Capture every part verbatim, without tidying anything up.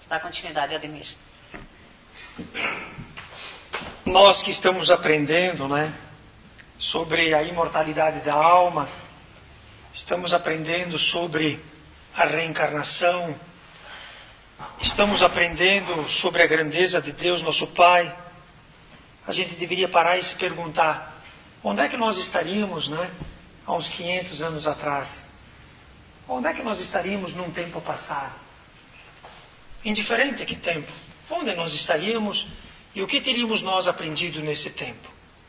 Dá continuidade, Ademir. Nós que estamos aprendendo, né, sobre a imortalidade da alma, estamos aprendendo sobre a reencarnação, estamos aprendendo sobre a grandeza de Deus, nosso Pai. A gente deveria parar e se perguntar, onde é que nós estaríamos, né, há uns quinhentos anos atrás? Onde é que nós estaríamos num tempo passado? Indiferente a que tempo. Onde nós estaríamos e o que teríamos nós aprendido nesse tempo?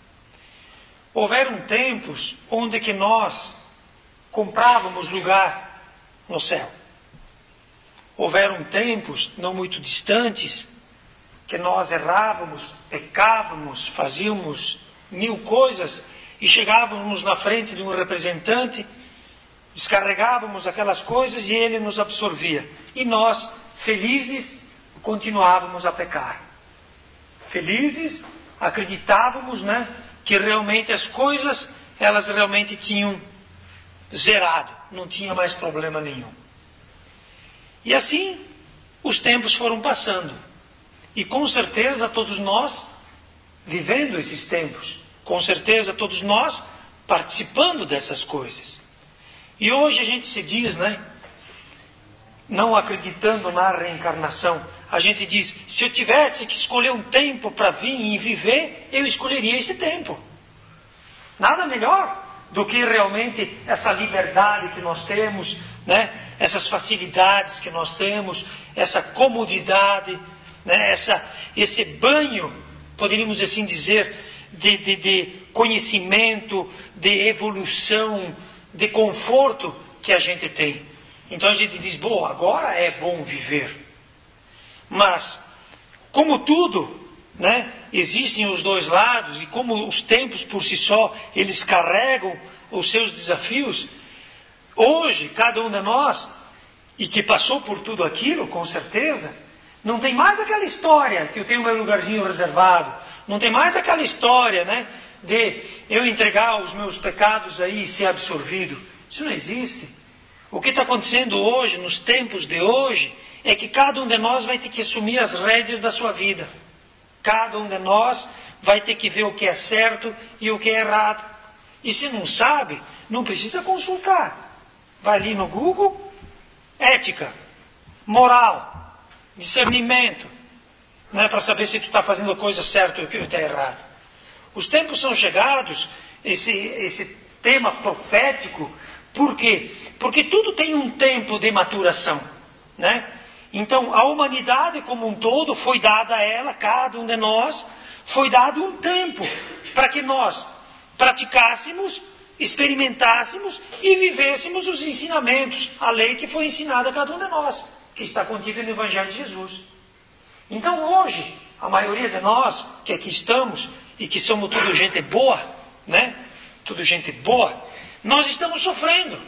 Houveram tempos onde que nós comprávamos lugar no céu. Houveram tempos, não muito distantes, que nós errávamos, pecávamos, fazíamos mil coisas e chegávamos na frente de um representante, descarregávamos aquelas coisas e ele nos absorvia. E nós, felizes, continuávamos a pecar. Felizes, acreditávamos, né, que realmente as coisas, elas realmente tinham zerado, não tinha mais problema nenhum. E assim, os tempos foram passando. E com certeza todos nós, vivendo esses tempos, com certeza todos nós, participando dessas coisas. E hoje a gente se diz, né, não acreditando na reencarnação, a gente diz, se eu tivesse que escolher um tempo para vir e viver, eu escolheria esse tempo. Nada melhor do que realmente essa liberdade que nós temos, né, essas facilidades que nós temos, essa comodidade, né, essa, esse banho, poderíamos assim dizer, de, de, de conhecimento, de evolução, de conforto que a gente tem. Então a gente diz, bom, agora é bom viver. Mas, como tudo, né, existem os dois lados, e como os tempos por si só, eles carregam os seus desafios, hoje, cada um de nós, e que passou por tudo aquilo, com certeza, não tem mais aquela história que eu tenho meu lugarzinho reservado, não tem mais aquela história, né, de eu entregar os meus pecados aí e ser absorvido. Isso não existe. O que está acontecendo hoje, nos tempos de hoje, é que cada um de nós vai ter que assumir as rédeas da sua vida. Cada um de nós vai ter que ver o que é certo e o que é errado. E se não sabe, não precisa consultar. Vai ali no Google, ética, moral, discernimento, né, para saber se tu está fazendo a coisa certa ou o que está errado. Os tempos são chegados, esse, esse tema profético, por quê? Porque tudo tem um tempo de maturação, né? Então, a humanidade como um todo foi dada a ela, cada um de nós, foi dado um tempo para que nós praticássemos, experimentássemos e vivêssemos os ensinamentos, a lei que foi ensinada a cada um de nós, que está contida no Evangelho de Jesus. Então, hoje, a maioria de nós que aqui estamos e que somos tudo gente boa, né? Tudo gente boa, nós estamos sofrendo.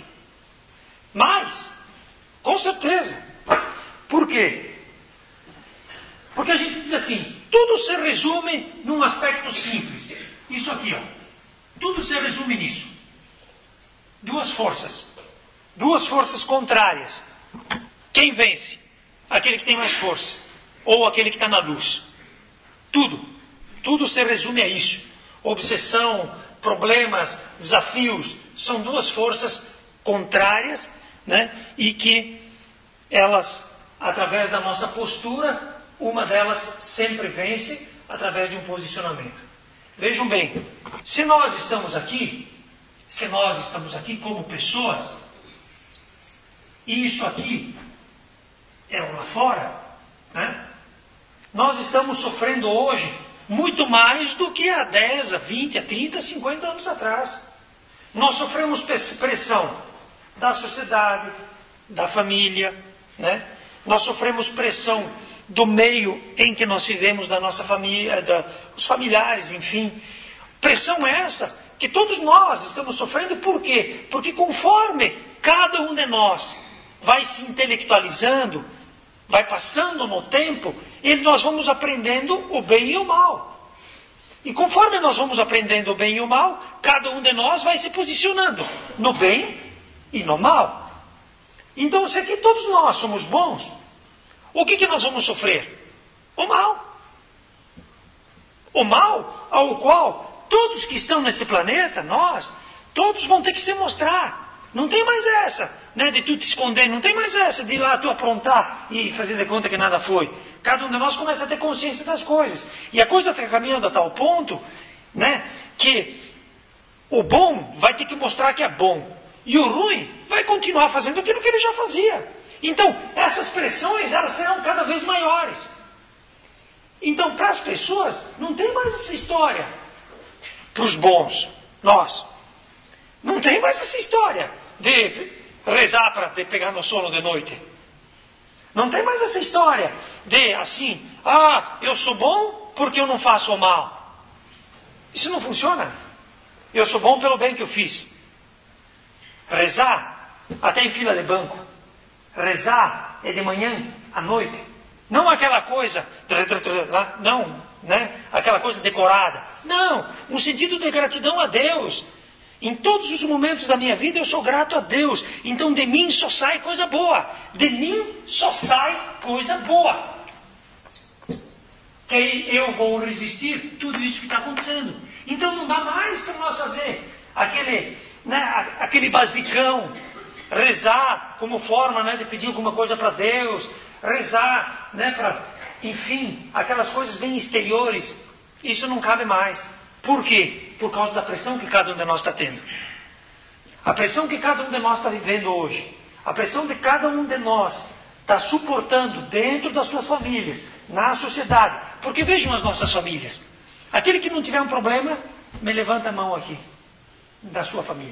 Mas, com certeza. Por quê? Porque a gente diz assim, tudo se resume num aspecto simples. Isso aqui, ó. Tudo se resume nisso. Duas forças. Duas forças contrárias. Quem vence? Aquele que tem mais força. Ou aquele que está na luz. Tudo. Tudo se resume a isso. Obsessão, problemas, desafios. São duas forças contrárias, né? E que elas, através da nossa postura, uma delas sempre vence através de um posicionamento. Vejam bem, se nós estamos aqui, se nós estamos aqui como pessoas, e isso aqui é lá fora, né? Nós estamos sofrendo hoje muito mais do que há dez, a vinte, a trinta, a cinquenta anos atrás. Nós sofremos pressão da sociedade, da família, né? Nós sofremos pressão do meio em que nós vivemos, da nossa família, da, os familiares, enfim. Pressão essa que todos nós estamos sofrendo, por quê? Porque conforme cada um de nós vai se intelectualizando, vai passando no tempo, e nós vamos aprendendo o bem e o mal. E conforme nós vamos aprendendo o bem e o mal, cada um de nós vai se posicionando no bem e no mal. Então, se aqui todos nós somos bons, o que, que nós vamos sofrer? O mal. O mal ao qual todos que estão nesse planeta, nós, todos vão ter que se mostrar. Não tem mais essa, né, de tu te esconder, não tem mais essa de ir lá tu aprontar e fazer de conta que nada foi. Cada um de nós começa a ter consciência das coisas. E a coisa está caminhando a tal ponto, né, que o bom vai ter que mostrar que é bom. E o ruim vai continuar fazendo aquilo que ele já fazia. Então, essas pressões, elas serão cada vez maiores. Então, para as pessoas, não tem mais essa história. Para os bons, nós, não tem mais essa história de rezar para pegar no sono de noite. Não tem mais essa história de, assim, ah, eu sou bom porque eu não faço o mal. Isso não funciona. Eu sou bom pelo bem que eu fiz. Rezar, até em fila de banco. Rezar é de manhã à noite. Não aquela coisa, não, né? Aquela coisa decorada. Não, um sentido de gratidão a Deus. Em todos os momentos da minha vida eu sou grato a Deus. Então de mim só sai coisa boa. De mim só sai coisa boa. Que aí eu vou resistir tudo isso que está acontecendo. Então não dá mais para nós fazer aquele, né, aquele basicão. Rezar como forma, né, de pedir alguma coisa para Deus. Rezar, né, para, enfim, aquelas coisas bem exteriores. Isso não cabe mais. Por quê? Por causa da pressão que cada um de nós está tendo. A pressão que cada um de nós está vivendo hoje. A pressão de cada um de nós está suportando dentro das suas famílias, na sociedade. Porque vejam as nossas famílias. Aquele que não tiver um problema, me levanta a mão aqui, da sua família.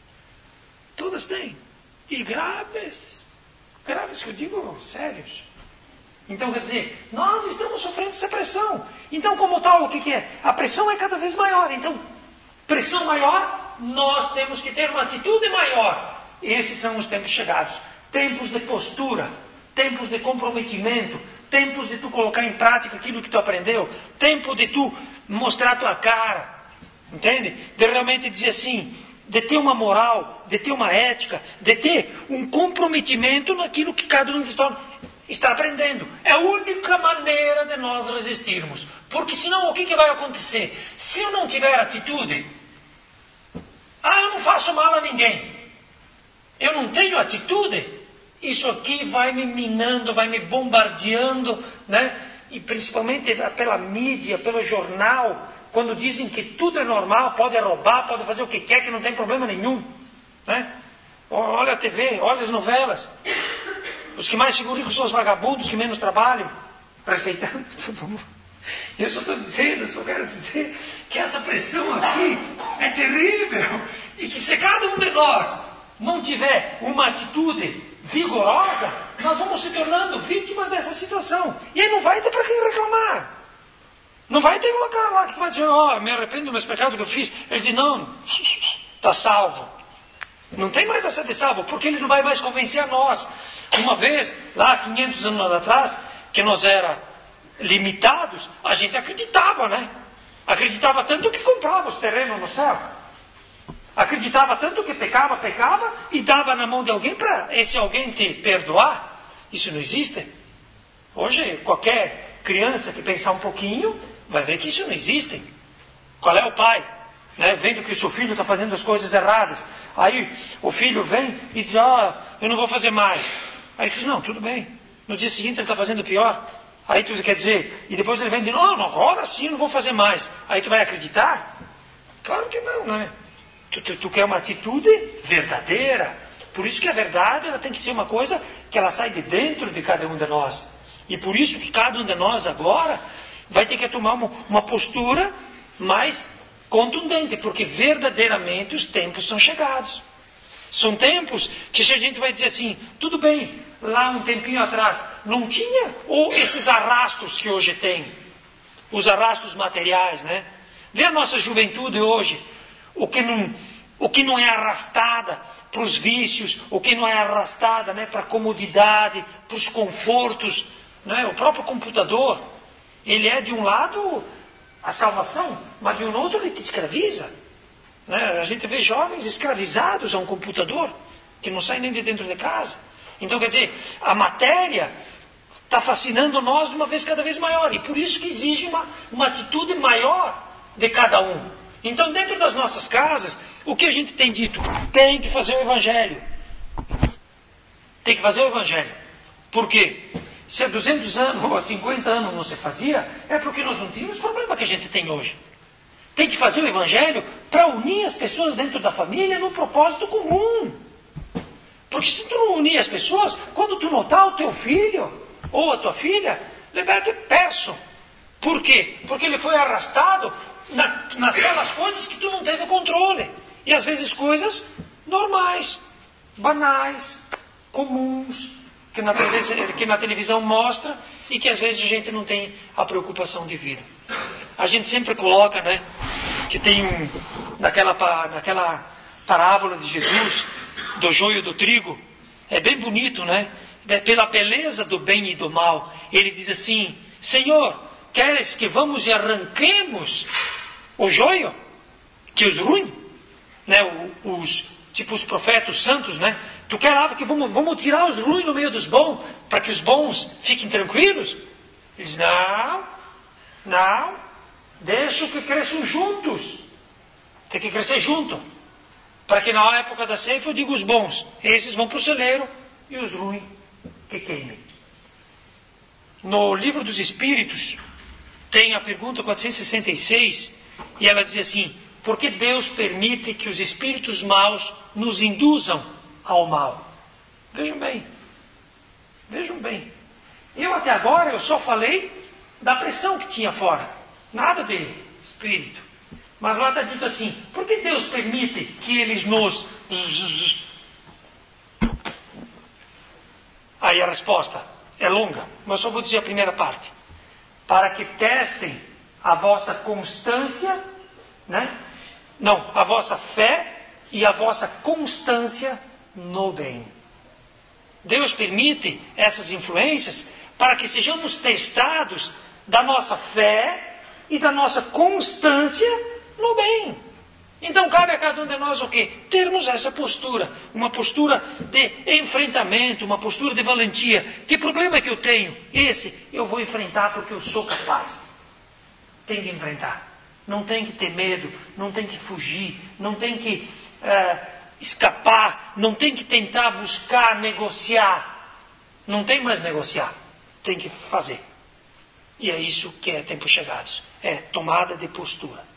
Todas têm. E graves. Graves que eu digo, sérios. Então, quer dizer, nós estamos sofrendo essa pressão. Então, como tal, o que, que é? A pressão é cada vez maior. Então, pressão maior, nós temos que ter uma atitude maior. Esses são os tempos chegados. Tempos de postura, tempos de comprometimento, tempos de tu colocar em prática aquilo que tu aprendeu, tempo de tu mostrar a tua cara, entende? De realmente dizer assim, de ter uma moral, de ter uma ética, de ter um comprometimento naquilo que cada um de nós está aprendendo. É a única maneira de nós resistirmos. Porque senão o que, que vai acontecer? Se eu não tiver atitude, ah, eu não faço mal a ninguém. Eu não tenho atitude, isso aqui vai me minando, vai me bombardeando, né? E principalmente pela mídia, pelo jornal, quando dizem que tudo é normal, pode roubar, pode fazer o que quer, que não tem problema nenhum, né? Olha a T V, olha as novelas. Os que mais ficam ricos são os vagabundos que menos trabalham, respeitando todo mundo. Eu só estou dizendo, eu só quero dizer que essa pressão aqui é terrível e que se cada um de nós não tiver uma atitude vigorosa, nós vamos se tornando vítimas dessa situação. E aí não vai ter para quem reclamar. Não vai ter um lugar lá que vai dizer, ó, oh, me arrependo dos meus pecados que eu fiz. Ele diz, não, está salvo. Não tem mais essa de salvo, porque ele não vai mais convencer a nós. Uma vez, lá quinhentos anos atrás, que nós era limitados, a gente acreditava, né? Acreditava tanto que comprava os terrenos no céu. Acreditava tanto que pecava, pecava e dava na mão de alguém para esse alguém te perdoar. Isso não existe. Hoje, qualquer criança que pensar um pouquinho, vai ver que isso não existe. Qual é o pai? Né? Vendo que o seu filho está fazendo as coisas erradas. Aí o filho vem e diz, ah, eu não vou fazer mais. Aí tu diz, não, tudo bem. No dia seguinte ele está fazendo pior. Aí tu quer dizer, e depois ele vem e diz, não, agora sim eu não vou fazer mais. Aí tu vai acreditar? Claro que não, né? Tu, tu, tu quer uma atitude verdadeira. Por isso que a verdade ela tem que ser uma coisa que ela sai de dentro de cada um de nós. E por isso que cada um de nós agora vai ter que tomar uma, uma postura mais contundente, porque verdadeiramente os tempos são chegados. São tempos que a gente vai dizer assim, tudo bem, lá um tempinho atrás não tinha, ou esses arrastos que hoje tem, os arrastos materiais, né? Vê a nossa juventude hoje, o que não, o que não é arrastada para os vícios, o que não é arrastada, né, para a comodidade, para os confortos, né? O próprio computador, ele é de um lado a salvação, mas de um outro ele te escraviza. Né? A gente vê jovens escravizados a um computador, que não saem nem de dentro de casa. Então, quer dizer, a matéria está fascinando nós de uma vez cada vez maior. E por isso que exige uma, uma atitude maior de cada um. Então, dentro das nossas casas, o que a gente tem dito? Tem que fazer o Evangelho. Tem que fazer o Evangelho. Por quê? Se há duzentos anos ou há cinquenta anos não se fazia, é porque nós não tínhamos o problema que a gente tem hoje. Tem que fazer o Evangelho para unir as pessoas dentro da família num propósito comum. Porque se tu não unir as pessoas, quando tu notar o teu filho ou a tua filha, liberte perso. Por quê? Porque ele foi arrastado na, nasquelas coisas que tu não teve controle. E às vezes coisas normais, banais, comuns, que na, que na televisão mostra e que às vezes a gente não tem a preocupação de vida. A gente sempre coloca, né, que tem um, naquela, naquela parábola de Jesus, do joio e do trigo, é bem bonito, né? Pela beleza do bem e do mal. Ele diz assim: Senhor, queres que vamos e arranquemos o joio, que os ruins, né? Os, tipo os profetas, os santos, né? Tu quer lá que vamos, vamos tirar os ruins no meio dos bons, para que os bons fiquem tranquilos? Ele diz: não, não, deixa que cresçam juntos. Tem que crescer junto. Para que na época da ceifa eu digo os bons, esses vão para o celeiro e os ruins que queimem. No livro dos Espíritos tem a pergunta quatrocentos e sessenta e seis e ela diz assim: por que Deus permite que os espíritos maus nos induzam ao mal? Vejam bem, vejam bem. Eu até agora eu só falei da pressão que tinha fora, nada de espírito. Mas lá está dito assim: por que Deus permite que eles nos... Aí a resposta é longa, mas só vou dizer a primeira parte. Para que testem a vossa constância, né? Não, a vossa fé e a vossa constância no bem. Deus permite essas influências para que sejamos testados da nossa fé e da nossa constância no bem. Então cabe a cada um de nós o quê? Termos essa postura, uma postura de enfrentamento, uma postura de valentia. Que problema que eu tenho? Esse eu vou enfrentar porque eu sou capaz. Tem que enfrentar. Não tem que ter medo, não tem que fugir, não tem que uh, escapar, não tem que tentar buscar negociar. Não tem mais negociar, tem que fazer. E é isso que é tempos chegados, é tomada de postura.